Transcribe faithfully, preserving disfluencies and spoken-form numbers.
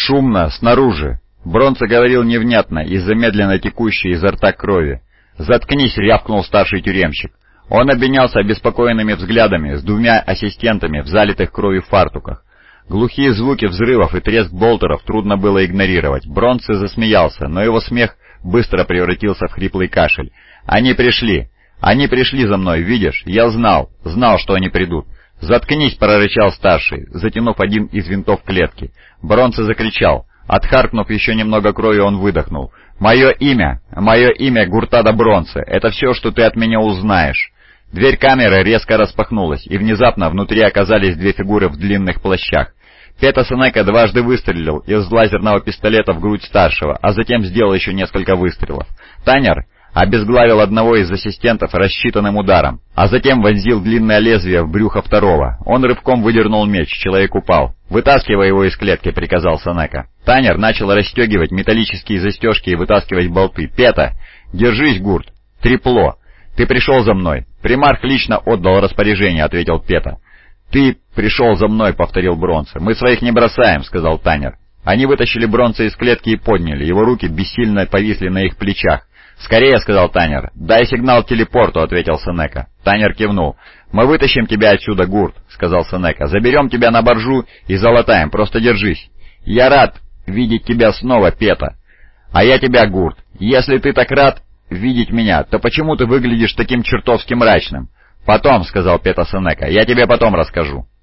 Шумно, снаружи. Бронце говорил невнятно из-за медленно текущей изо рта крови. «Заткнись!» — рявкнул старший тюремщик. Он обменялся обеспокоенными взглядами с двумя ассистентами в залитых кровью фартуках. Глухие звуки взрывов и треск болтеров трудно было игнорировать. Бронце засмеялся, но его смех быстро превратился в хриплый кашель. «Они пришли! Они пришли за мной, видишь? Я знал, знал, что они придут!» «Заткнись!» — прорычал старший, затянув один из винтов клетки. Бронце закричал. Отхаркнув еще немного крови, он выдохнул. «Мое имя! Мое имя Гуртадо Бронце! Это все, что ты от меня узнаешь!» Дверь камеры резко распахнулась, и внезапно внутри оказались две фигуры в длинных плащах. Пето Сенека дважды выстрелил из лазерного пистолета в грудь старшего, а затем сделал еще несколько выстрелов. Танер обезглавил одного из ассистентов рассчитанным ударом, а затем вонзил длинное лезвие в брюхо второго. Он рывком выдернул меч, человек упал. «Вытаскивай его из клетки», — приказал Сенека. Танер начал расстегивать металлические застежки и вытаскивать болты. «Пето! Держись, Гурт! Трепло! Ты пришел за мной!» «Примарх лично отдал распоряжение», — ответил Пето. «Ты пришел за мной», — повторил Бронце. «Мы своих не бросаем», — сказал Танер. Они вытащили Бронце из клетки и подняли. Его руки бессильно повисли на их плечах. «Скорее», — сказал Танер. «Дай сигнал телепорту», — ответил Сенека. Танер кивнул. «Мы вытащим тебя отсюда, Гурт», — сказал Сенека. «Заберем тебя на боржу и залатаем. Просто держись». «Я рад видеть тебя снова, Пето». «А я тебя, Гурт. Если ты так рад видеть меня, то почему ты выглядишь таким чертовски мрачным?» «Потом», — сказал Пето Сенека. «Я тебе потом расскажу».